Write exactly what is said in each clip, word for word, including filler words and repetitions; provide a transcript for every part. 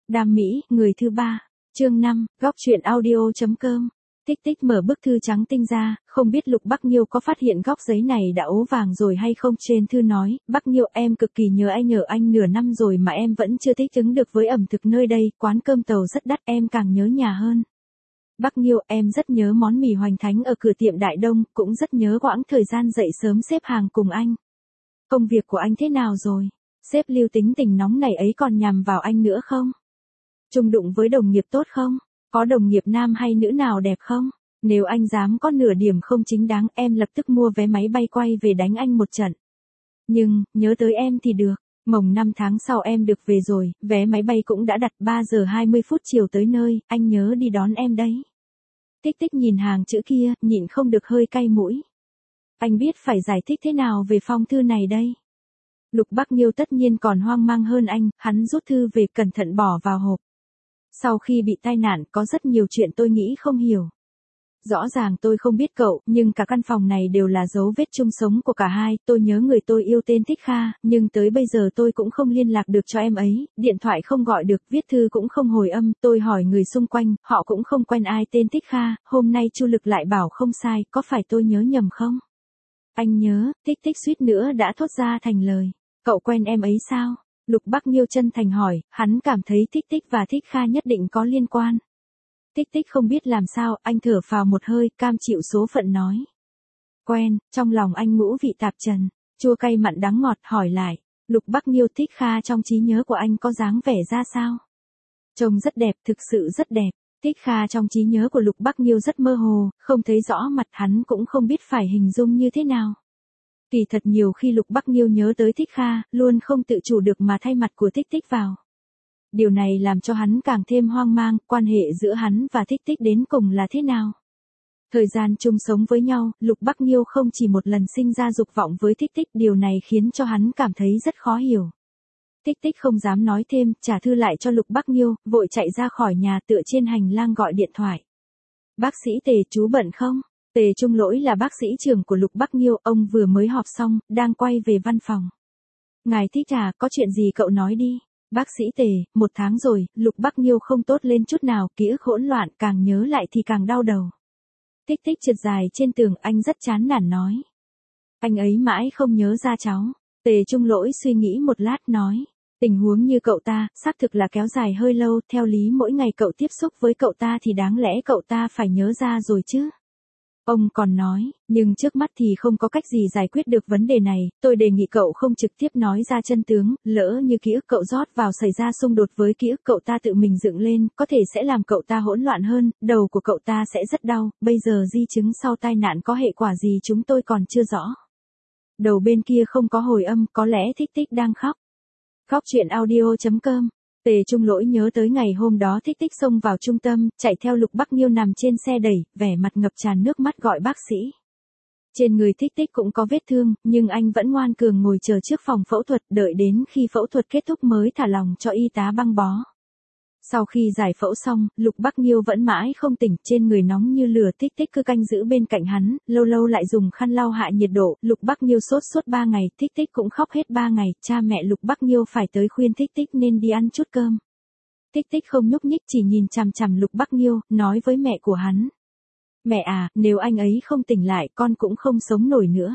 Đam mỹ, người thứ ba. Chương năm, góc truyện audio chấm com. Tích tích mở bức thư trắng tinh ra, không biết Lục Bắc Nghiêu có phát hiện góc giấy này đã ố vàng rồi hay không. Trên thư nói, Bắc Nghiêu em cực kỳ nhớ anh nhờ anh nửa năm rồi mà em vẫn chưa thích ứng được với ẩm thực nơi đây, quán cơm tàu rất đắt em càng nhớ nhà hơn. Bắc Nghiêu em rất nhớ món mì hoành thánh ở cửa tiệm Đại Đông, cũng rất nhớ quãng thời gian dậy sớm xếp hàng cùng anh. Công việc của anh thế nào rồi? Sếp Lưu tính tình nóng này ấy còn nhằm vào anh nữa không? Chung đụng với đồng nghiệp tốt không? Có đồng nghiệp nam hay nữ nào đẹp không? Nếu anh dám có nửa điểm không chính đáng em lập tức mua vé máy bay quay về đánh anh một trận. Nhưng, nhớ tới em thì được. Mồng năm tháng sau em được về rồi, vé máy bay cũng đã đặt ba giờ hai mươi phút chiều tới nơi, anh nhớ đi đón em đấy. Tích tích nhìn hàng chữ kia, nhịn không được hơi cay mũi. Anh biết phải giải thích thế nào về phong thư này đây? Lục Bắc Nghiêu tất nhiên còn hoang mang hơn anh, hắn rút thư về cẩn thận bỏ vào hộp. Sau khi bị tai nạn có rất nhiều chuyện tôi nghĩ không hiểu. Rõ ràng tôi không biết cậu, nhưng cả căn phòng này đều là dấu vết chung sống của cả hai, tôi nhớ người tôi yêu tên Thích Kha, nhưng tới bây giờ tôi cũng không liên lạc được cho em ấy, điện thoại không gọi được, viết thư cũng không hồi âm, tôi hỏi người xung quanh, họ cũng không quen ai tên Thích Kha, hôm nay Chu Lực lại bảo không sai, có phải tôi nhớ nhầm không? Anh nhớ, Tích Tích suýt nữa đã thốt ra thành lời. Cậu quen em ấy sao? Lục Bắc Nghiêu chân thành hỏi, hắn cảm thấy Tích Tích và Thích Kha nhất định có liên quan. Tích Tích không biết làm sao, anh thở phào một hơi, cam chịu số phận nói. Quen, trong lòng anh ngũ vị tạp trần, chua cay mặn đắng ngọt, hỏi lại. Lục Bắc Nghiêu, Thích Kha trong trí nhớ của anh có dáng vẻ ra sao? Trông rất đẹp, thực sự rất đẹp. Thích Kha trong trí nhớ của Lục Bắc Nghiêu rất mơ hồ, không thấy rõ mặt, hắn cũng không biết phải hình dung như thế nào. Kỳ thật nhiều khi Lục Bắc Nghiêu nhớ tới Thích Kha, luôn không tự chủ được mà thay mặt của Tích Tích vào. Điều này làm cho hắn càng thêm hoang mang, quan hệ giữa hắn và Tích Tích đến cùng là thế nào? Thời gian chung sống với nhau, Lục Bắc Nghiêu không chỉ một lần sinh ra dục vọng với Tích Tích, điều này khiến cho hắn cảm thấy rất khó hiểu. Tích Tích không dám nói thêm, trả thư lại cho Lục Bắc Nghiêu, vội chạy ra khỏi nhà, tựa trên hành lang gọi điện thoại. Bác sĩ Tề, chú bận không? Tề Trung Lỗi là bác sĩ trưởng của Lục Bắc Nghiêu, ông vừa mới họp xong, đang quay về văn phòng. Ngài Thích à, có chuyện gì cậu nói đi. Bác sĩ Tề, một tháng rồi, Lục Bắc Nghiêu không tốt lên chút nào, ký ức hỗn loạn, càng nhớ lại thì càng đau đầu. Tích Tích trượt dài trên tường, anh rất chán nản nói. Anh ấy mãi không nhớ ra cháu. Tề Trung Lỗi suy nghĩ một lát nói. Tình huống như cậu ta, xác thực là kéo dài hơi lâu, theo lý mỗi ngày cậu tiếp xúc với cậu ta thì đáng lẽ cậu ta phải nhớ ra rồi chứ. Ông còn nói, nhưng trước mắt thì không có cách gì giải quyết được vấn đề này, tôi đề nghị cậu không trực tiếp nói ra chân tướng, lỡ như ký ức cậu rót vào xảy ra xung đột với ký ức cậu ta tự mình dựng lên, có thể sẽ làm cậu ta hỗn loạn hơn, đầu của cậu ta sẽ rất đau, bây giờ di chứng sau tai nạn có hệ quả gì chúng tôi còn chưa rõ. Đầu bên kia không có hồi âm, có lẽ Tích Tích đang khóc. Góc truyện audio chấm com. Tề Trung Lỗi nhớ tới ngày hôm đó Tích Tích xông vào trung tâm, chạy theo Lục Bắc Nghiêu nằm trên xe đẩy, vẻ mặt ngập tràn nước mắt gọi bác sĩ. Trên người Tích Tích cũng có vết thương, nhưng anh vẫn ngoan cường ngồi chờ trước phòng phẫu thuật, đợi đến khi phẫu thuật kết thúc mới thả lòng cho y tá băng bó. Sau khi giải phẫu xong, Lục Bắc Nghiêu vẫn mãi không tỉnh, trên người nóng như lửa, Tích Tích cứ canh giữ bên cạnh hắn, lâu lâu lại dùng khăn lau hạ nhiệt độ, Lục Bắc Nghiêu sốt suốt ba ngày, Tích Tích cũng khóc hết ba ngày, cha mẹ Lục Bắc Nghiêu phải tới khuyên Tích Tích nên đi ăn chút cơm. Tích Tích không nhúc nhích chỉ nhìn chằm chằm Lục Bắc Nghiêu, nói với mẹ của hắn. Mẹ à, nếu anh ấy không tỉnh lại con cũng không sống nổi nữa.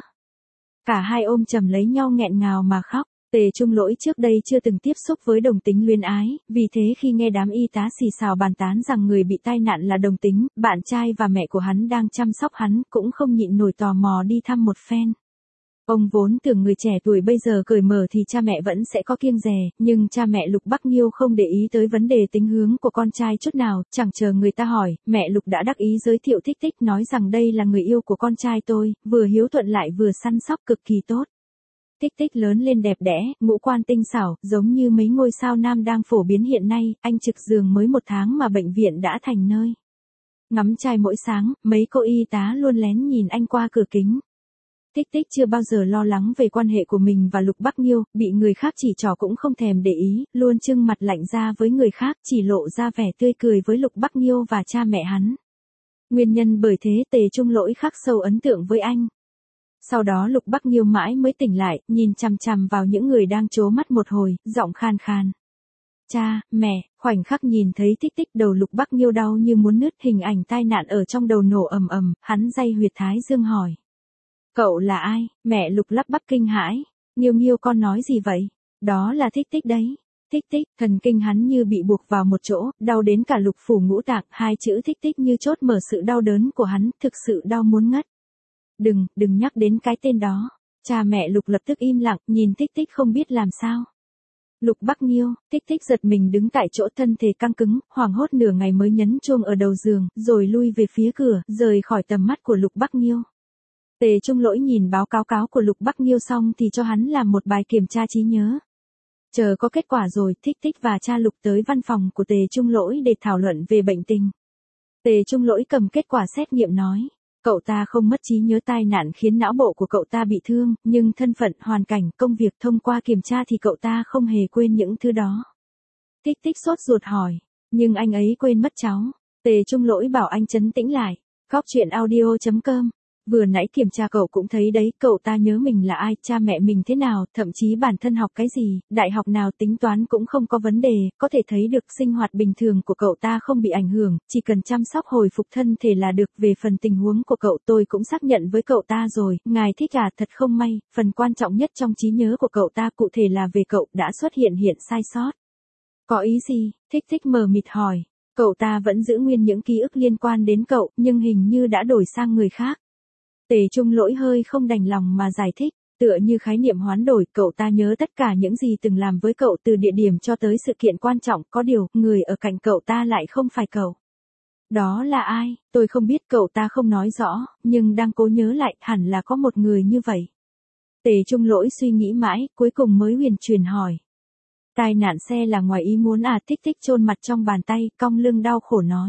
Cả hai ôm chầm lấy nhau nghẹn ngào mà khóc. Tề Trung Lỗi trước đây chưa từng tiếp xúc với đồng tính luyến ái, vì thế khi nghe đám y tá xì xào bàn tán rằng người bị tai nạn là đồng tính, bạn trai và mẹ của hắn đang chăm sóc hắn, cũng không nhịn nổi tò mò đi thăm một phen. Ông vốn tưởng người trẻ tuổi bây giờ cởi mở thì cha mẹ vẫn sẽ có kiêng dè, nhưng cha mẹ Lục Bắc Nghiêu không để ý tới vấn đề tính hướng của con trai chút nào, chẳng chờ người ta hỏi, mẹ Lục đã đắc ý giới thiệu Tích Tích, nói rằng đây là người yêu của con trai tôi, vừa hiếu thuận lại vừa săn sóc cực kỳ tốt. Tích Tích lớn lên đẹp đẽ, ngũ quan tinh xảo, giống như mấy ngôi sao nam đang phổ biến hiện nay, anh trực giường mới một tháng mà bệnh viện đã thành nơi. Ngắm trai mỗi sáng, mấy cô y tá luôn lén nhìn anh qua cửa kính. Tích Tích chưa bao giờ lo lắng về quan hệ của mình và Lục Bắc Nghiêu, bị người khác chỉ trỏ cũng không thèm để ý, luôn trưng mặt lạnh ra với người khác, chỉ lộ ra vẻ tươi cười với Lục Bắc Nghiêu và cha mẹ hắn. Nguyên nhân bởi thế Tề Trung Lỗi khắc sâu ấn tượng với anh. Sau đó Lục Bắc Nghiêu mãi mới tỉnh lại, nhìn chằm chằm vào những người đang trố mắt một hồi, giọng khan khan. Cha, mẹ, khoảnh khắc nhìn thấy Tích Tích đầu Lục Bắc Nghiêu đau như muốn nứt, hình ảnh tai nạn ở trong đầu nổ ầm ầm, hắn day huyệt thái dương hỏi. Cậu là ai? Mẹ Lục lắp bắp kinh hãi. Nghiêu Nghiêu con nói gì vậy? Đó là Tích Tích đấy. Tích Tích, thần kinh hắn như bị buộc vào một chỗ, đau đến cả lục phủ ngũ tạng, hai chữ Tích Tích như chốt mở sự đau đớn của hắn, thực sự đau muốn ngất. Đừng, đừng nhắc đến cái tên đó. Cha mẹ Lục lập tức im lặng, nhìn Tích Tích không biết làm sao. Lục Bắc Nghiêu, Tích Tích giật mình đứng tại chỗ, thân thể căng cứng, hoảng hốt nửa ngày mới nhấn chuông ở đầu giường, rồi lui về phía cửa, rời khỏi tầm mắt của Lục Bắc Nghiêu. Tề Trung Lỗi nhìn báo cáo cáo của Lục Bắc Nghiêu xong thì cho hắn làm một bài kiểm tra trí nhớ. Chờ có kết quả rồi, Tích Tích và cha Lục tới văn phòng của Tề Trung Lỗi để thảo luận về bệnh tình. Tề Trung Lỗi cầm kết quả xét nghiệm nói, cậu ta không mất trí nhớ, tai nạn khiến não bộ của cậu ta bị thương, nhưng thân phận, hoàn cảnh, công việc thông qua kiểm tra thì cậu ta không hề quên những thứ đó. Tích Tích sốt ruột hỏi, nhưng anh ấy quên mất cháu. Tề Trung Lỗi bảo anh trấn tĩnh lại. Góc chuyện audio chấm com. Vừa nãy kiểm tra cậu cũng thấy đấy, cậu ta nhớ mình là ai, cha mẹ mình thế nào, thậm chí bản thân học cái gì, đại học nào, tính toán cũng không có vấn đề, có thể thấy được sinh hoạt bình thường của cậu ta không bị ảnh hưởng, chỉ cần chăm sóc hồi phục thân thể là được. Về phần tình huống của cậu tôi cũng xác nhận với cậu ta rồi, ngài thích à, thật không may, phần quan trọng nhất trong trí nhớ của cậu ta cụ thể là về cậu đã xuất hiện hiện sai sót. Có ý gì? Thích Thích mờ mịt hỏi. Cậu ta vẫn giữ nguyên những ký ức liên quan đến cậu, nhưng hình như đã đổi sang người khác. Tề Trung Lỗi hơi không đành lòng mà giải thích, tựa như khái niệm hoán đổi, cậu ta nhớ tất cả những gì từng làm với cậu từ địa điểm cho tới sự kiện quan trọng, có điều, người ở cạnh cậu ta lại không phải cậu. Đó là ai? Tôi không biết, cậu ta không nói rõ, nhưng đang cố nhớ lại, hẳn là có một người như vậy. Tề Trung Lỗi suy nghĩ mãi, cuối cùng mới huyền truyền hỏi. Tai nạn xe là ngoài ý muốn à? Tích Tích chôn mặt trong bàn tay, cong lưng đau khổ nói.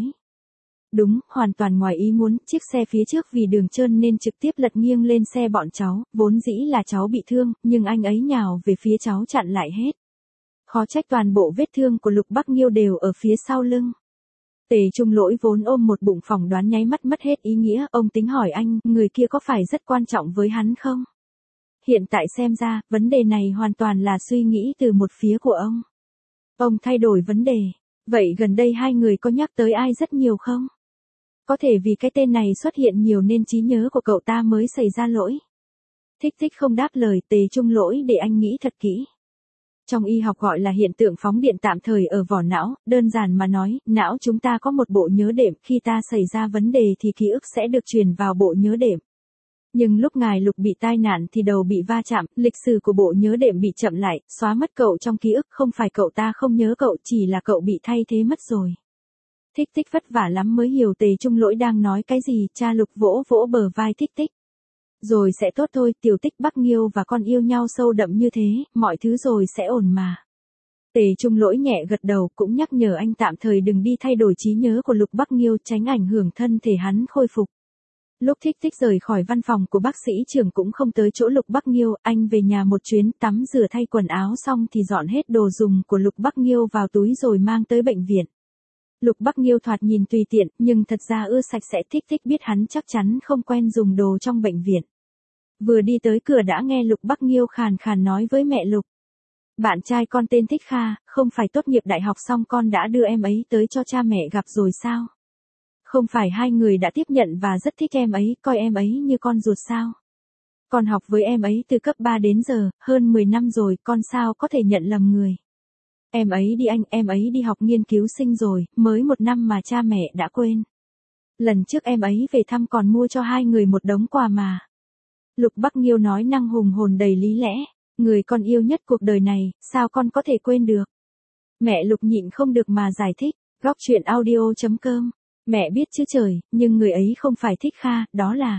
Đúng, hoàn toàn ngoài ý muốn, chiếc xe phía trước vì đường trơn nên trực tiếp lật nghiêng lên xe bọn cháu, vốn dĩ là cháu bị thương, nhưng anh ấy nhào về phía cháu chặn lại hết. Khó trách toàn bộ vết thương của Lục Bắc Nghiêu đều ở phía sau lưng. Tề Trung Lỗi vốn ôm một bụng phỏng đoán nháy mắt mất hết ý nghĩa, ông tính hỏi anh, người kia có phải rất quan trọng với hắn không? Hiện tại xem ra, vấn đề này hoàn toàn là suy nghĩ từ một phía của ông. Ông thay đổi vấn đề. Vậy gần đây hai người có nhắc tới ai rất nhiều không? Có thể vì cái tên này xuất hiện nhiều nên trí nhớ của cậu ta mới xảy ra lỗi. Thích Thích không đáp lời. Tề Trung Lỗi để anh nghĩ thật kỹ. Trong y học gọi là hiện tượng phóng điện tạm thời ở vỏ não, đơn giản mà nói, não chúng ta có một bộ nhớ đệm, khi ta xảy ra vấn đề thì ký ức sẽ được truyền vào bộ nhớ đệm. Nhưng lúc ngài Lục bị tai nạn thì đầu bị va chạm, lịch sử của bộ nhớ đệm bị chậm lại, xóa mất cậu trong ký ức, không phải cậu ta không nhớ cậu, chỉ là cậu bị thay thế mất rồi. Thích Thích vất vả lắm mới hiểu Tề Trung Lỗi đang nói cái gì, cha Lục vỗ vỗ bờ vai Thích Tích. Rồi sẽ tốt thôi, tiểu Tích Bắc Nghiêu và con yêu nhau sâu đậm như thế, mọi thứ rồi sẽ ổn mà. Tề Trung Lỗi nhẹ gật đầu, cũng nhắc nhở anh tạm thời đừng đi thay đổi trí nhớ của Lục Bắc Nghiêu, tránh ảnh hưởng thân thể hắn khôi phục. Lúc Thích Tích rời khỏi văn phòng của bác sĩ trưởng cũng không tới chỗ Lục Bắc Nghiêu, anh về nhà một chuyến, tắm rửa thay quần áo xong thì dọn hết đồ dùng của Lục Bắc Nghiêu vào túi rồi mang tới bệnh viện. Lục Bắc Nghiêu thoạt nhìn tùy tiện, nhưng thật ra ưa sạch sẽ. Thích Thích biết hắn chắc chắn không quen dùng đồ trong bệnh viện. Vừa đi tới cửa đã nghe Lục Bắc Nghiêu khàn khàn nói với mẹ Lục. Bạn trai con tên Thích Kha, không phải tốt nghiệp đại học xong con đã đưa em ấy tới cho cha mẹ gặp rồi sao? Không phải hai người đã tiếp nhận và rất thích em ấy, coi em ấy như con ruột sao? Con học với em ấy từ cấp ba đến giờ, hơn mười năm rồi, con sao có thể nhận lầm người? Em ấy đi Anh, em ấy đi học nghiên cứu sinh rồi, mới một năm mà cha mẹ đã quên. Lần trước em ấy về thăm còn mua cho hai người một đống quà mà. Lục Bắc Nghiêu nói năng hùng hồn đầy lý lẽ, người con yêu nhất cuộc đời này, sao con có thể quên được? Mẹ Lục nhịn không được mà giải thích, góc chuyện audio chấm com. Mẹ biết chứ trời, nhưng người ấy không phải Thích Kha, đó là...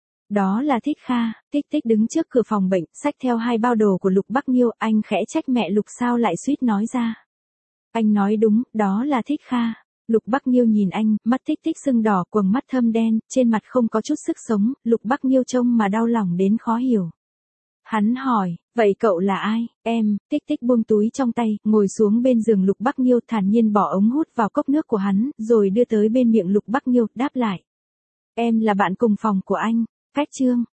Đó là Thích Kha. Tích Tích đứng trước cửa phòng bệnh, xách theo hai bao đồ của Lục Bắc Nghiêu, anh khẽ trách mẹ Lục sao lại suýt nói ra. Anh nói đúng, đó là Thích Kha. Lục Bắc Nghiêu nhìn anh, mắt Tích Tích sưng đỏ, quầng mắt thâm đen, trên mặt không có chút sức sống, Lục Bắc Nghiêu trông mà đau lòng đến khó hiểu. Hắn hỏi, vậy cậu là ai? Em. Tích Tích buông túi trong tay, ngồi xuống bên giường Lục Bắc Nghiêu, thản nhiên bỏ ống hút vào cốc nước của hắn, rồi đưa tới bên miệng Lục Bắc Nghiêu, đáp lại. Em là bạn cùng phòng của anh. Cách chương.